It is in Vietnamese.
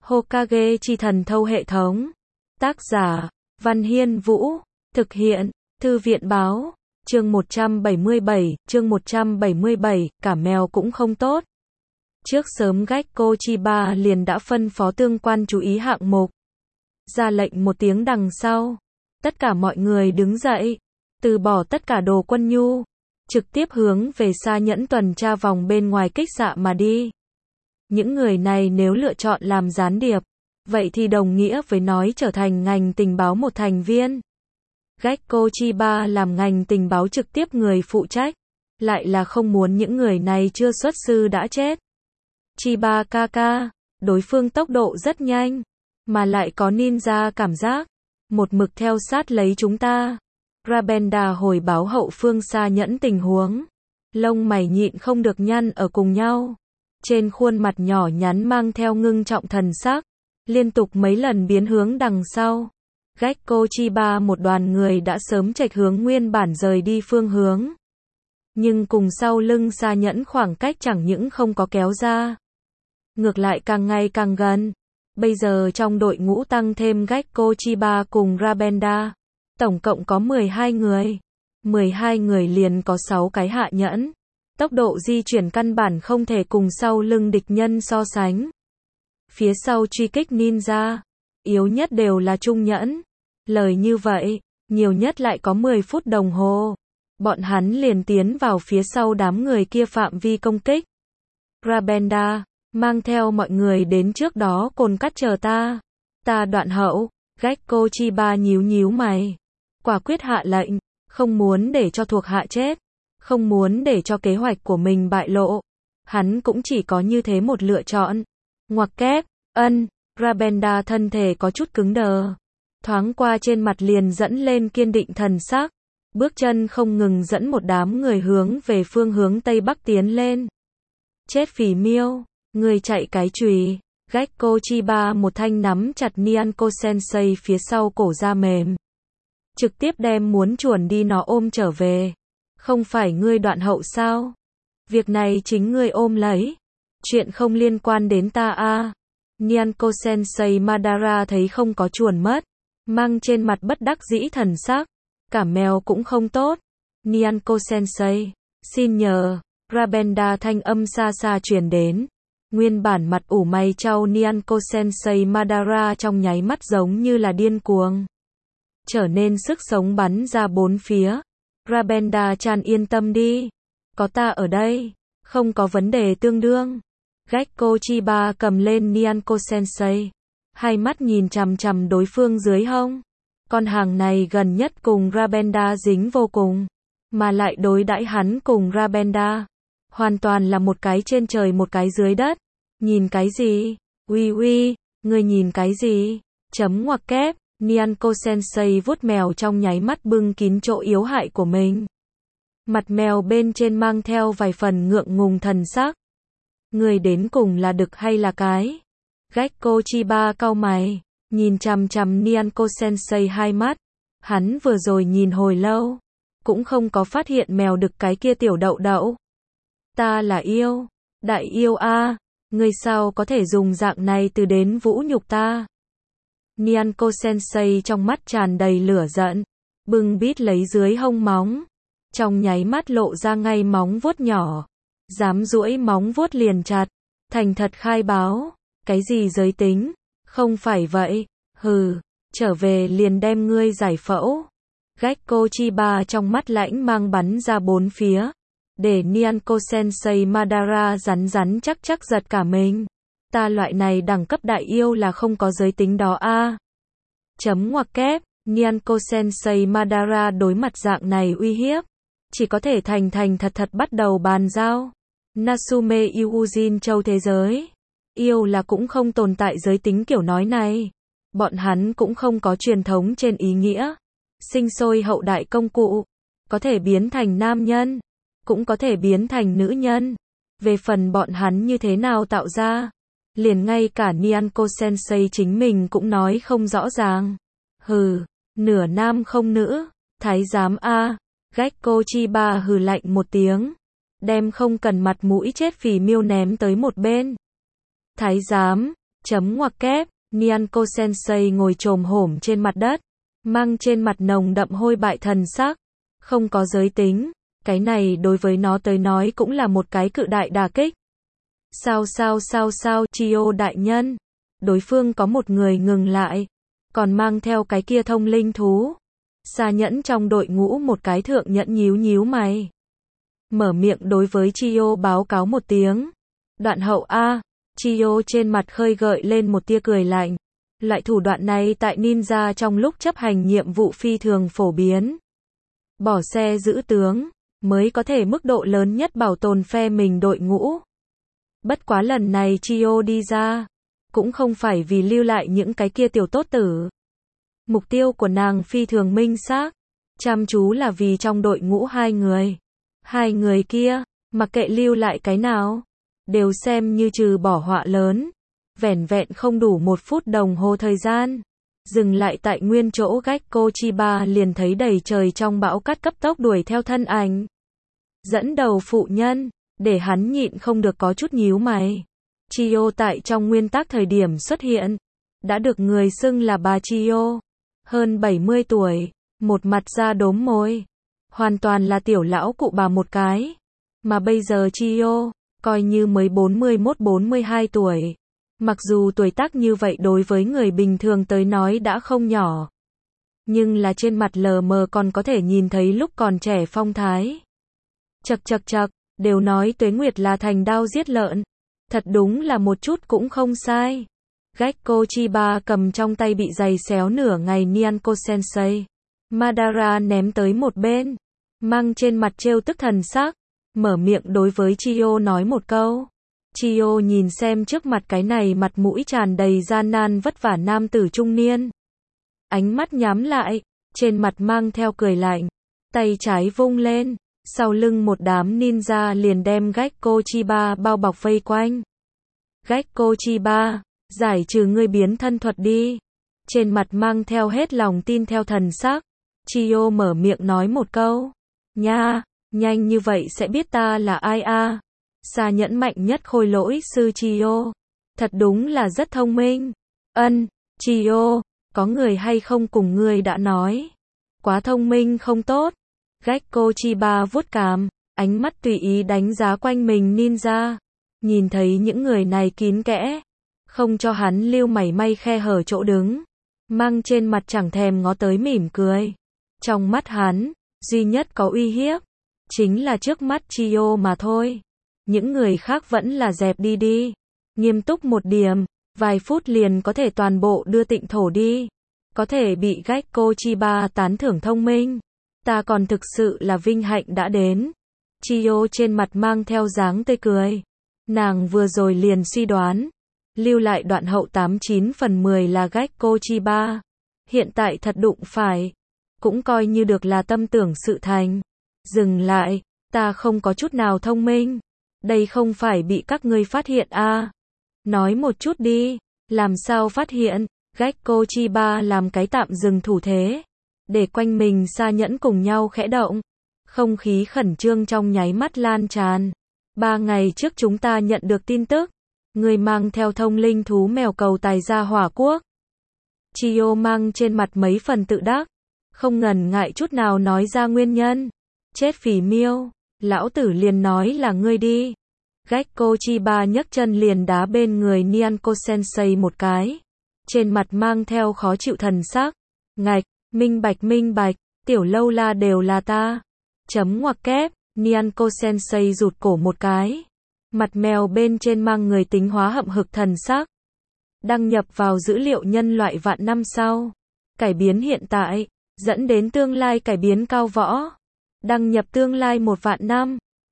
Hokage chi thần thâu hệ thống. Tác giả, Văn Hiên Vũ. Thực hiện, Thư viện báo. Chương 177, cả mèo cũng không tốt. Trước sớm Gekko Chiba liền đã phân phó tương quan chú ý hạng mục. Ra lệnh một tiếng đằng sau. Tất cả mọi người đứng dậy. Từ bỏ tất cả đồ quân nhu. Trực tiếp hướng về xa nhẫn tuần tra vòng bên ngoài kích xạ mà đi. Những người này nếu lựa chọn làm gián điệp, vậy thì đồng nghĩa với nói trở thành ngành tình báo một thành viên. Gekko Chiba làm ngành tình báo trực tiếp người phụ trách, lại là không muốn những người này chưa xuất sư đã chết. Chiba kaka, đối phương tốc độ rất nhanh, mà lại có ninja cảm giác, một mực theo sát lấy chúng ta. Rabenda hồi báo hậu phương xa nhẫn tình huống, lông mày nhịn không được nhăn ở cùng nhau. Trên khuôn mặt nhỏ nhắn mang theo ngưng trọng thần sắc, liên tục mấy lần biến hướng đằng sau. Gekko Chiba một đoàn người đã sớm chệch hướng nguyên bản rời đi phương hướng. Nhưng cùng sau lưng xa nhẫn khoảng cách chẳng những không có kéo ra, ngược lại càng ngày càng gần. Bây giờ trong đội ngũ tăng thêm Gekko Chiba cùng Rabenda, tổng cộng có 12 người. 12 người liền có 6 cái hạ nhẫn. Tốc độ di chuyển căn bản không thể cùng sau lưng địch nhân so sánh. Phía sau truy kích ninja, yếu nhất đều là trung nhẫn. Lời như vậy, nhiều nhất lại có 10 phút đồng hồ. Bọn hắn liền tiến vào phía sau đám người kia phạm vi công kích. Rabenda, mang theo mọi người đến trước đó cồn cắt chờ ta. Ta đoạn hậu. Gekko Chiba nhíu nhíu mày. Quả quyết hạ lệnh, không muốn để cho thuộc hạ chết. Không muốn để cho kế hoạch của mình bại lộ. Hắn cũng chỉ có như thế một lựa chọn. Ngoặc kép, Rabenda thân thể có chút cứng đờ. Thoáng qua trên mặt liền dẫn lên kiên định thần sắc. Bước chân không ngừng dẫn một đám người hướng về phương hướng Tây Bắc tiến lên. Chết phỉ miêu, người chạy cái chùy. Gekko Chiba một thanh nắm chặt Nyanko Sensei phía sau cổ da mềm. Trực tiếp đem muốn chuồn đi nó ôm trở về. Không phải ngươi đoạn hậu sao? Việc này chính ngươi ôm lấy. Chuyện không liên quan đến ta a. Nyanko Sensei Madara thấy không có chuồn mất, mang trên mặt bất đắc dĩ thần sắc. Cả mèo cũng không tốt. Nyanko Sensei, xin nhờ. Rabenda thanh âm xa xa truyền đến. Nguyên bản mặt ủ mày trao Nyanko Sensei Madara trong nháy mắt giống như là điên cuồng, trở nên sức sống bắn ra bốn phía. Rabenda-chan yên tâm đi. Có ta ở đây. Không có vấn đề tương đương. Gekko Chiba cầm lên Nyanko Sensei. Hai mắt nhìn chằm chằm đối phương dưới hông. Con hàng này gần nhất cùng Rabenda dính vô cùng. Mà lại đối đãi hắn cùng Rabenda. Hoàn toàn là một cái trên trời một cái dưới đất. Nhìn cái gì? Uy, người nhìn cái gì? Chấm ngoặc kép. Nyanko Sensei vuốt mèo trong nháy mắt bưng kín chỗ yếu hại của mình. Mặt mèo bên trên mang theo vài phần ngượng ngùng thần sắc. Người đến cùng là đực hay là cái? Gekko Chiba cau mày, nhìn chằm chằm Nyanko Sensei hai mắt. Hắn vừa rồi nhìn hồi lâu, cũng không có phát hiện mèo đực cái kia tiểu đậu đậu. Ta là yêu, đại yêu a, người sao có thể dùng dạng này từ đến vũ nhục ta? Nyanko Sensei trong mắt tràn đầy lửa giận, bưng bít lấy dưới hông móng, trong nháy mắt lộ ra ngay móng vuốt nhỏ, dám duỗi móng vuốt liền chặt, thành thật khai báo, cái gì giới tính, không phải vậy, hừ, trở về liền đem ngươi giải phẫu. Gekko Chiba trong mắt lãnh mang bắn ra bốn phía, để Nyanko Sensei Madara rắn chắc giật cả mình. Ta loại này đẳng cấp đại yêu là không có giới tính đó a. Chấm ngoặc kép, Nyanko Sensei Madara đối mặt dạng này uy hiếp, chỉ có thể thành thật bắt đầu bàn giao. Natsume Yujin châu thế giới, yêu là cũng không tồn tại giới tính kiểu nói này. Bọn hắn cũng không có truyền thống trên ý nghĩa. Sinh sôi hậu đại công cụ, có thể biến thành nam nhân, cũng có thể biến thành nữ nhân. Về phần bọn hắn như thế nào tạo ra, liền ngay cả Nyanko Sensei chính mình cũng nói không rõ ràng. Hừ, nửa nam không nữ, thái giám a. Gekko Chiba hừ lạnh một tiếng, đem không cần mặt mũi chết phì miêu ném tới một bên. Thái giám, Chấm ngoặc kép, Nyanko Sensei ngồi chồm hổm trên mặt đất, mang trên mặt nồng đậm hôi bại thần sắc, không có giới tính, cái này đối với nó tới nói cũng là một cái cự đại đả kích. Sao, Chiyo đại nhân, đối phương có một người ngừng lại, còn mang theo cái kia thông linh thú. Xa Nhẫn trong đội ngũ một cái thượng nhẫn nhíu nhíu mày, mở miệng đối với Chiyo báo cáo một tiếng. Đoạn hậu a. Chiyo trên mặt khơi gợi lên một tia cười lạnh. Loại thủ đoạn này tại ninja trong lúc chấp hành nhiệm vụ phi thường phổ biến. Bỏ xe giữ tướng, mới có thể mức độ lớn nhất bảo tồn phe mình đội ngũ. Bất quá lần này Chiyo đi ra, cũng không phải vì lưu lại những cái kia tiểu tốt tử. Mục tiêu của nàng phi thường minh xác, chăm chú là vì trong đội ngũ hai người. Hai người kia, mặc kệ lưu lại cái nào, đều xem như trừ bỏ họa lớn. Vẻn vẹn không đủ 1 phút đồng hồ thời gian, dừng lại tại nguyên chỗ Gekko Chiba liền thấy đầy trời trong bão cát cấp tốc đuổi theo thân ảnh. Dẫn đầu phụ nhân, để hắn nhịn không được có chút nhíu mày. Chiyo tại trong nguyên tắc thời điểm xuất hiện, đã được người xưng là bà Chiyo. Hơn 70 tuổi, một mặt da đốm môi, hoàn toàn là tiểu lão cụ bà một cái. Mà bây giờ Chiyo, coi như mới 41-42 tuổi. Mặc dù tuổi tác như vậy đối với người bình thường tới nói đã không nhỏ, nhưng là trên mặt lờ mờ còn có thể nhìn thấy lúc còn trẻ phong thái. Chậc, đều nói Tuế Nguyệt là thành đao giết lợn. Thật đúng là một chút cũng không sai. Gekko Chiba cầm trong tay bị giày xéo nửa ngày Nyanko Sensei. Madara ném tới một bên, mang trên mặt trêu tức thần sắc, mở miệng đối với Chiyo nói một câu. Chiyo nhìn xem trước mặt cái này mặt mũi tràn đầy gian nan vất vả nam tử trung niên. Ánh mắt nhắm lại, trên mặt mang theo cười lạnh, tay trái vung lên, sau lưng một đám ninja liền đem Gekko Chiba bao bọc vây quanh. Gekko Chiba, giải trừ ngươi biến thân thuật đi. Trên mặt mang theo hết lòng tin theo thần sắc, Chiyo mở miệng nói một câu. Nha, nhanh như vậy sẽ biết ta là ai a? Xa Nhẫn mạnh nhất khôi lỗi sư Chiyo. Thật đúng là rất thông minh. Chiyo, có người hay không cùng ngươi đã nói. Quá thông minh không tốt. Gekko Chiba vuốt cằm, ánh mắt tùy ý đánh giá quanh mình ninja. Nhìn thấy những người này kín kẽ, không cho hắn lưu mảy may khe hở chỗ đứng. Mang trên mặt chẳng thèm ngó tới mỉm cười. Trong mắt hắn, duy nhất có uy hiếp, chính là trước mắt Chiyo mà thôi. Những người khác vẫn là dẹp đi. Nghiêm túc một điểm, vài phút liền có thể toàn bộ đưa tịnh thổ đi. Có thể bị Gekko Chiba tán thưởng thông minh. Ta còn thực sự là vinh hạnh đã đến. Chiyo trên mặt mang theo dáng tươi cười. Nàng vừa rồi liền suy đoán, lưu lại đoạn hậu 89 phần 10 là Gekko Chiba. Hiện tại thật đụng phải, cũng coi như được là tâm tưởng sự thành. Dừng lại, ta không có chút nào thông minh. Đây không phải bị các ngươi phát hiện a? Nói một chút đi, làm sao phát hiện? Gekko Chiba làm cái tạm dừng thủ thế, để quanh mình Xa Nhẫn cùng nhau khẽ động. Không khí khẩn trương trong nháy mắt lan tràn. 3 ngày trước chúng ta nhận được tin tức, người mang theo thông linh thú mèo cầu tài ra hỏa quốc. Chiyo mang trên mặt mấy phần tự đắc, không ngần ngại chút nào nói ra nguyên nhân. Chết phỉ miêu, lão tử liền nói là ngươi đi. Gekko Chiba nhấc chân liền đá bên người Nyanko Sensei một cái, trên mặt mang theo khó chịu thần sắc. Ngạch, minh bạch, tiểu lâu la đều là ta. Chấm ngoặc kép, Nyanko Sensei rụt cổ một cái, mặt mèo bên trên mang người tính hóa hậm hực thần sắc. Đăng nhập vào dữ liệu nhân loại vạn năm sau, cải biến hiện tại, dẫn đến tương lai cải biến cao võ. Đăng nhập tương lai 1 vạn năm.